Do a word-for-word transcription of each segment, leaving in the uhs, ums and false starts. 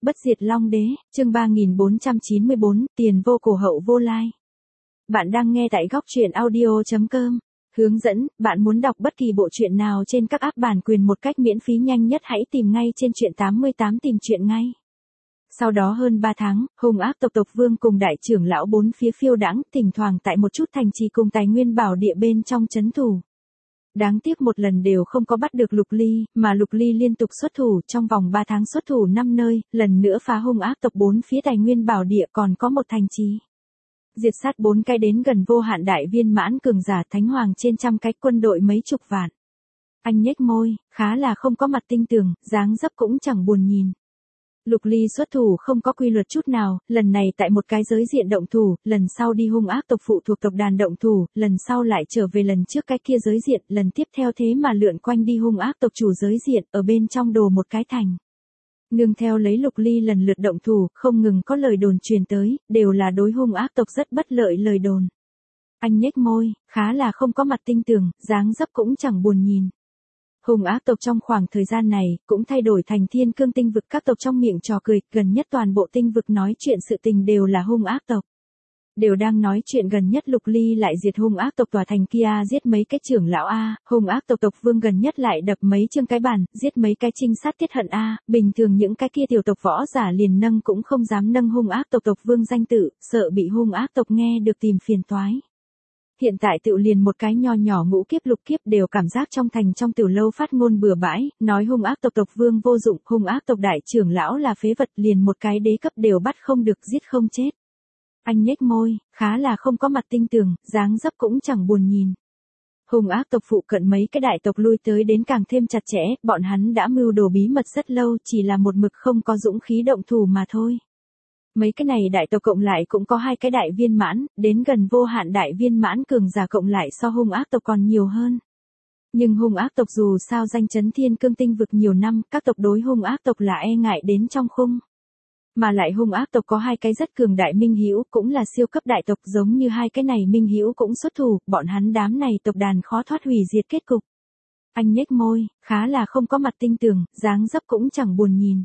Bất diệt Long Đế, chương ba nghìn bốn trăm chín mươi bốn, tiền vô cổ hậu vô lai. Bạn đang nghe tại góc truyện audio chấm com. Hướng dẫn, bạn muốn đọc bất kỳ bộ truyện nào trên các app bản quyền một cách miễn phí nhanh nhất hãy tìm ngay trên truyện tám mươi tám tìm truyện ngay. Sau đó hơn ba tháng, hung ác tộc tộc vương cùng đại trưởng lão bốn phía phiêu đãng, thỉnh thoảng tại một chút thành trì cùng tài nguyên bảo địa bên trong trấn thủ. Đáng tiếc một lần đều không có bắt được Lục Ly, mà Lục Ly liên tục xuất thủ, trong vòng ba tháng xuất thủ năm nơi, lần nữa phá hung ác tộc bốn phía tài nguyên bảo địa còn có một thành trì. Diệt sát bốn cái đến gần vô hạn đại viên mãn cường giả thánh hoàng trên trăm cái quân đội mấy chục vạn. Anh nhếch môi, khá là không có mặt tinh tường, dáng dấp cũng chẳng buồn nhìn. Lục Ly xuất thủ không có quy luật chút nào, lần này tại một cái giới diện động thủ, lần sau đi hung ác tộc phụ thuộc tộc đàn động thủ, lần sau lại trở về lần trước cái kia giới diện, lần tiếp theo thế mà lượn quanh đi hung ác tộc chủ giới diện, ở bên trong đồ một cái thành. Nương theo lấy Lục Ly lần lượt động thủ, không ngừng có lời đồn truyền tới, đều là đối hung ác tộc rất bất lợi lời đồn. Anh nhếch môi, khá là không có mặt tinh tường, dáng dấp cũng chẳng buồn nhìn. Hung ác tộc trong khoảng thời gian này, cũng thay đổi thành thiên cương tinh vực, các tộc trong miệng trò cười, gần nhất toàn bộ tinh vực nói chuyện sự tình đều là hung ác tộc. Đều đang nói chuyện gần nhất Lục Ly lại diệt hung ác tộc tòa thành kia, giết mấy cái trưởng lão A, hung ác tộc tộc vương gần nhất lại đập mấy chương cái bàn, giết mấy cái trinh sát tiết hận A, bình thường những cái kia tiểu tộc võ giả liền nâng cũng không dám nâng hung ác tộc tộc vương danh tự, sợ bị hung ác tộc nghe được tìm phiền toái. Hiện tại tự liền một cái nho nhỏ ngũ kiếp lục kiếp đều cảm giác trong thành trong tiểu lâu phát ngôn bừa bãi, nói hung ác tộc tộc vương vô dụng, hung ác tộc đại trưởng lão là phế vật, liền một cái đế cấp đều bắt không được, giết không chết. Anh nhếch môi, khá là không có mặt tinh tường, dáng dấp cũng chẳng buồn nhìn. Hung ác tộc phụ cận mấy cái đại tộc lui tới đến càng thêm chặt chẽ, bọn hắn đã mưu đồ bí mật rất lâu, chỉ là một mực không có dũng khí động thủ mà thôi. Mấy cái này đại tộc cộng lại cũng có hai cái đại viên mãn, đến gần vô hạn đại viên mãn cường giả cộng lại so hung ác tộc còn nhiều hơn. Nhưng hung ác tộc dù sao danh chấn thiên cương tinh vực nhiều năm, các tộc đối hung ác tộc là e ngại đến trong khung. Mà lại hung ác tộc có hai cái rất cường đại minh hữu, cũng là siêu cấp đại tộc, giống như hai cái này minh hữu cũng xuất thủ, bọn hắn đám này tộc đàn khó thoát hủy diệt kết cục. Anh nhếch môi, khá là không có mặt tinh tường, dáng dấp cũng chẳng buồn nhìn.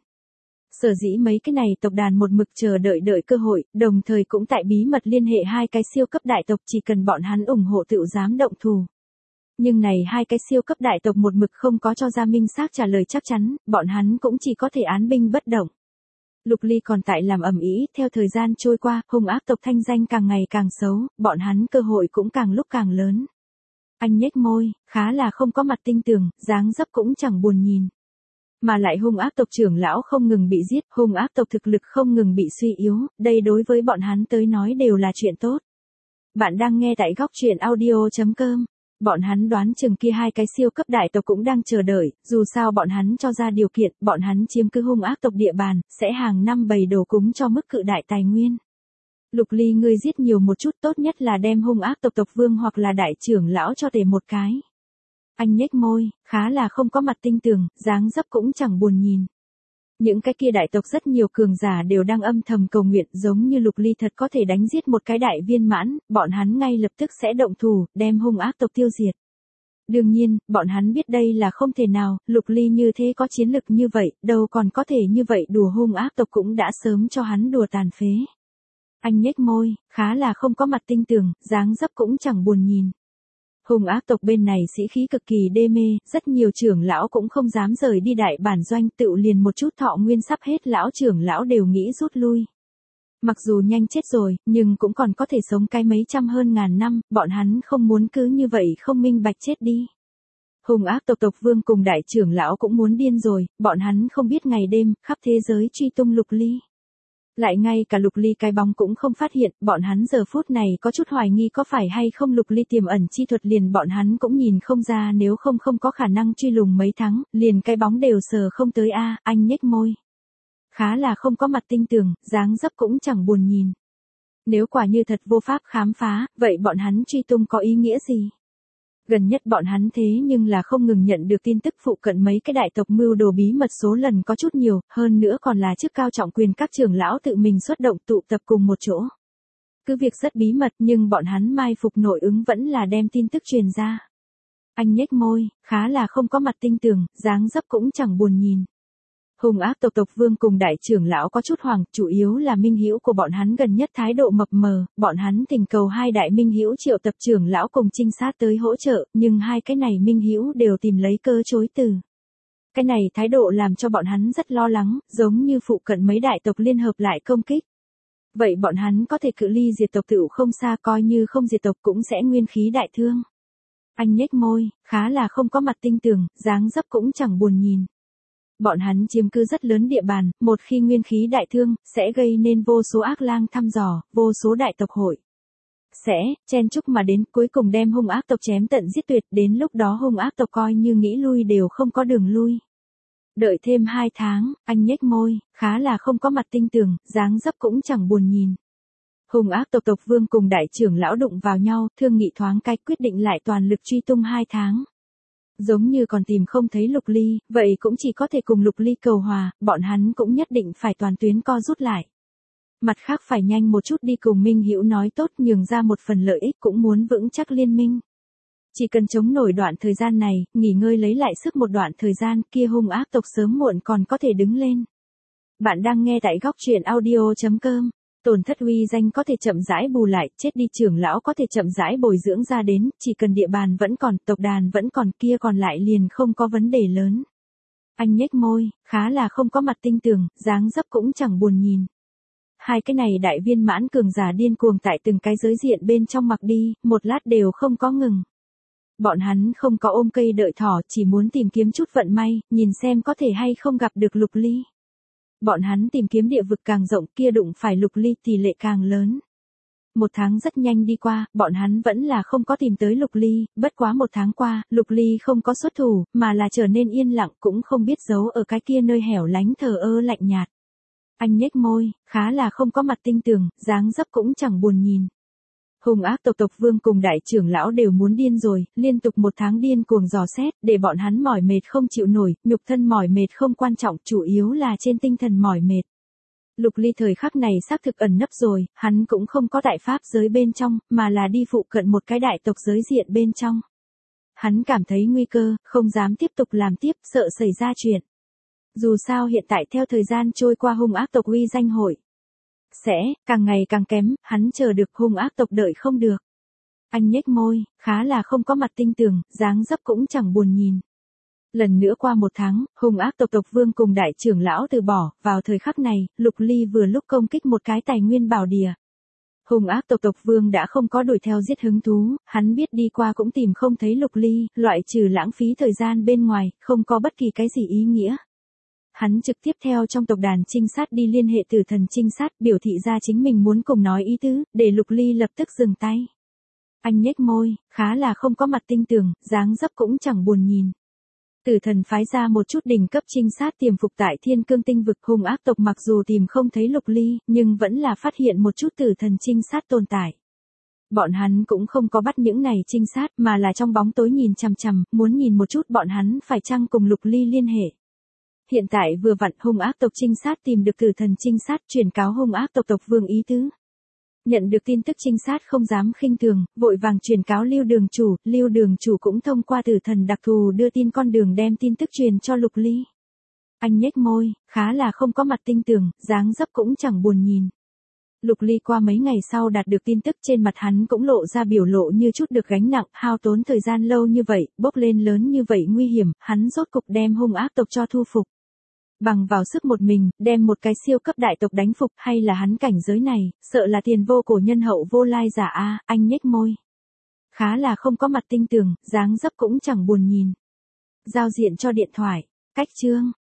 Sở dĩ mấy cái này tộc đàn một mực chờ đợi đợi cơ hội, đồng thời cũng tại bí mật liên hệ hai cái siêu cấp đại tộc, chỉ cần bọn hắn ủng hộ tự dám động thủ. Nhưng này hai cái siêu cấp đại tộc một mực không có cho ra minh xác trả lời chắc chắn, bọn hắn cũng chỉ có thể án binh bất động. Lục Ly còn tại làm ầm ĩ, theo thời gian trôi qua, hung ác tộc thanh danh càng ngày càng xấu, bọn hắn cơ hội cũng càng lúc càng lớn. Anh nhếch môi, khá là không có mặt tinh tường, dáng dấp cũng chẳng buồn nhìn. Mà lại hung ác tộc trưởng lão không ngừng bị giết, hung ác tộc thực lực không ngừng bị suy yếu, đây đối với bọn hắn tới nói đều là chuyện tốt. Bạn đang nghe tại góc truyện audio chấm com. Bọn hắn đoán chừng kia hai cái siêu cấp đại tộc cũng đang chờ đợi, dù sao bọn hắn cho ra điều kiện, bọn hắn chiếm cứ hung ác tộc địa bàn, sẽ hàng năm bày đồ cúng cho mức cự đại tài nguyên. Lục Ly ngươi giết nhiều một chút, tốt nhất là đem hung ác tộc tộc vương hoặc là đại trưởng lão cho tề một cái. Anh nhếch môi, khá là không có mặt tinh tường, dáng dấp cũng chẳng buồn nhìn. Những cái kia đại tộc rất nhiều cường giả đều đang âm thầm cầu nguyện, giống như Lục Ly thật có thể đánh giết một cái đại viên mãn, bọn hắn ngay lập tức sẽ động thủ, đem hung ác tộc tiêu diệt. Đương nhiên, bọn hắn biết đây là không thể nào, Lục Ly như thế có chiến lực như vậy, đâu còn có thể như vậy đùa hung ác tộc cũng đã sớm cho hắn đùa tàn phế. Anh nhếch môi, khá là không có mặt tinh tường, dáng dấp cũng chẳng buồn nhìn. Hung ác tộc bên này sĩ khí cực kỳ đê mê, rất nhiều trưởng lão cũng không dám rời đi đại bản doanh, tự liền một chút thọ nguyên sắp hết lão trưởng lão đều nghĩ rút lui. Mặc dù nhanh chết rồi, nhưng cũng còn có thể sống cái mấy trăm hơn ngàn năm, bọn hắn không muốn cứ như vậy không minh bạch chết đi. Hung ác tộc tộc vương cùng đại trưởng lão cũng muốn điên rồi, bọn hắn không biết ngày đêm, khắp thế giới truy tung Lục Ly. Lại ngay cả Lục Ly cái bóng cũng không phát hiện, bọn hắn giờ phút này có chút hoài nghi có phải hay không Lục Ly tiềm ẩn chi thuật, liền bọn hắn cũng nhìn không ra, nếu không không có khả năng truy lùng mấy tháng, liền cái bóng đều sờ không tới a. Anh nhếch môi, khá là không có mặt tinh tường, dáng dấp cũng chẳng buồn nhìn. Nếu quả như thật vô pháp khám phá, vậy bọn hắn truy tung có ý nghĩa gì? Gần nhất bọn hắn thế nhưng là không ngừng nhận được tin tức phụ cận mấy cái đại tộc mưu đồ bí mật số lần có chút nhiều, hơn nữa còn là chức cao trọng quyền các trưởng lão tự mình xuất động tụ tập cùng một chỗ. Cứ việc rất bí mật nhưng bọn hắn mai phục nội ứng vẫn là đem tin tức truyền ra. Anh nhếch môi, khá là không có mặt tinh tường, dáng dấp cũng chẳng buồn nhìn. Hung ác tộc tộc vương cùng đại trưởng lão có chút hoảng, chủ yếu là minh hữu của bọn hắn gần nhất thái độ mập mờ, bọn hắn thỉnh cầu hai đại minh hữu triệu tập trưởng lão cùng trinh sát tới hỗ trợ, nhưng hai cái này minh hữu đều tìm lấy cơ chối từ. Cái này thái độ làm cho bọn hắn rất lo lắng, giống như phụ cận mấy đại tộc liên hợp lại công kích. Vậy bọn hắn có thể cự ly diệt tộc tựu không xa, coi như không diệt tộc cũng sẽ nguyên khí đại thương. Anh nhếch môi, khá là không có mặt tinh tường, dáng dấp cũng chẳng buồn nhìn. Bọn hắn chiếm cứ rất lớn địa bàn, một khi nguyên khí đại thương, sẽ gây nên vô số ác lang thăm dò, vô số đại tộc hội. Sẽ, chen chúc mà đến, cuối cùng đem hung ác tộc chém tận giết tuyệt, đến lúc đó hung ác tộc coi như nghĩ lui đều không có đường lui. Đợi thêm hai tháng, anh nhếch môi, khá là không có mặt tinh tường, dáng dấp cũng chẳng buồn nhìn. Hung ác tộc tộc vương cùng đại trưởng lão đụng vào nhau, thương nghị thoáng cái quyết định lại toàn lực truy tung hai tháng. Giống như còn tìm không thấy Lục Ly, vậy cũng chỉ có thể cùng Lục Ly cầu hòa, bọn hắn cũng nhất định phải toàn tuyến co rút lại. Mặt khác phải nhanh một chút đi cùng Minh Hữu nói tốt, nhường ra một phần lợi ích, cũng muốn vững chắc liên minh. Chỉ cần chống nổi đoạn thời gian này, nghỉ ngơi lấy lại sức một đoạn thời gian, kia hung ác tộc sớm muộn còn có thể đứng lên. Bạn đang nghe tại góc truyện audio chấm com. Tổn thất uy danh có thể chậm rãi bù lại, chết đi trưởng lão có thể chậm rãi bồi dưỡng ra đến, chỉ cần địa bàn vẫn còn, tộc đàn vẫn còn, kia còn lại liền không có vấn đề lớn. Anh nhếch môi, khá là không có mặt tinh tường, dáng dấp cũng chẳng buồn nhìn. Hai cái này đại viên mãn cường giả điên cuồng tại từng cái giới diện bên trong mặc đi, một lát đều không có ngừng. Bọn hắn không có ôm cây đợi thỏ, chỉ muốn tìm kiếm chút vận may, nhìn xem có thể hay không gặp được Lục Ly. Bọn hắn tìm kiếm địa vực càng rộng, kia đụng phải Lục Ly tỷ lệ càng lớn. Một tháng rất nhanh đi qua, bọn hắn vẫn là không có tìm tới Lục Ly, bất quá một tháng qua, Lục Ly không có xuất thủ, mà là trở nên yên lặng, cũng không biết giấu ở cái kia nơi hẻo lánh thờ ơ lạnh nhạt. Anh nhếch môi, khá là không có mặt tinh tường, dáng dấp cũng chẳng buồn nhìn. Hung ác tộc tộc vương cùng đại trưởng lão đều muốn điên rồi, liên tục một tháng điên cuồng dò xét, để bọn hắn mỏi mệt không chịu nổi, nhục thân mỏi mệt không quan trọng, chủ yếu là trên tinh thần mỏi mệt. Lục Ly thời khắc này xác thực ẩn nấp rồi, hắn cũng không có tại pháp giới bên trong, mà là đi phụ cận một cái đại tộc giới diện bên trong. Hắn cảm thấy nguy cơ, không dám tiếp tục làm tiếp, sợ xảy ra chuyện. Dù sao hiện tại theo thời gian trôi qua hung ác tộc uy danh hội sẽ càng ngày càng kém, hắn chờ được hung ác tộc đợi không được. Anh nhếch môi, khá là không có mặt tinh tường, dáng dấp cũng chẳng buồn nhìn. Lần nữa qua một tháng, hung ác tộc tộc vương cùng đại trưởng lão từ bỏ, vào thời khắc này, Lục Ly vừa lúc công kích một cái tài nguyên bảo địa. Hung ác tộc tộc vương đã không có đuổi theo giết hứng thú, hắn biết đi qua cũng tìm không thấy Lục Ly, loại trừ lãng phí thời gian bên ngoài, không có bất kỳ cái gì ý nghĩa. Hắn trực tiếp theo trong tộc đàn trinh sát đi liên hệ tử thần trinh sát, biểu thị ra chính mình muốn cùng nói ý tứ, để Lục Ly lập tức dừng tay. Anh nhếch môi, khá là không có mặt tinh tường, dáng dấp cũng chẳng buồn nhìn. Tử thần phái ra một chút đỉnh cấp trinh sát tiềm phục tại thiên cương tinh vực, hung ác tộc mặc dù tìm không thấy Lục Ly, nhưng vẫn là phát hiện một chút tử thần trinh sát tồn tại. Bọn hắn cũng không có bắt những này trinh sát, mà là trong bóng tối nhìn chằm chằm, muốn nhìn một chút bọn hắn phải chăng cùng Lục Ly liên hệ. Hiện tại vừa vặn hung ác tộc trinh sát tìm được tử thần trinh sát, truyền cáo hung ác tộc tộc vương ý tứ. Nhận được tin tức trinh sát không dám khinh thường, vội vàng truyền cáo Lưu Đường chủ, Lưu Đường chủ cũng thông qua tử thần đặc thù đưa tin con đường đem tin tức truyền cho Lục Ly. Anh nhếch môi, khá là không có mặt tinh tường, dáng dấp cũng chẳng buồn nhìn. Lục Ly qua mấy ngày sau đạt được tin tức, trên mặt hắn cũng lộ ra biểu lộ như chút được gánh nặng, hao tốn thời gian lâu như vậy, bốc lên lớn như vậy nguy hiểm, hắn rốt cục đem hung ác tộc cho thu phục. Bằng vào sức một mình, đem một cái siêu cấp đại tộc đánh phục, hay là hắn cảnh giới này, sợ là tiền vô cổ nhân hậu vô lai giả a. Anh nhếch môi. Khá là không có mặt tinh tường, dáng dấp cũng chẳng buồn nhìn. Giao diện cho điện thoại. Cách chương.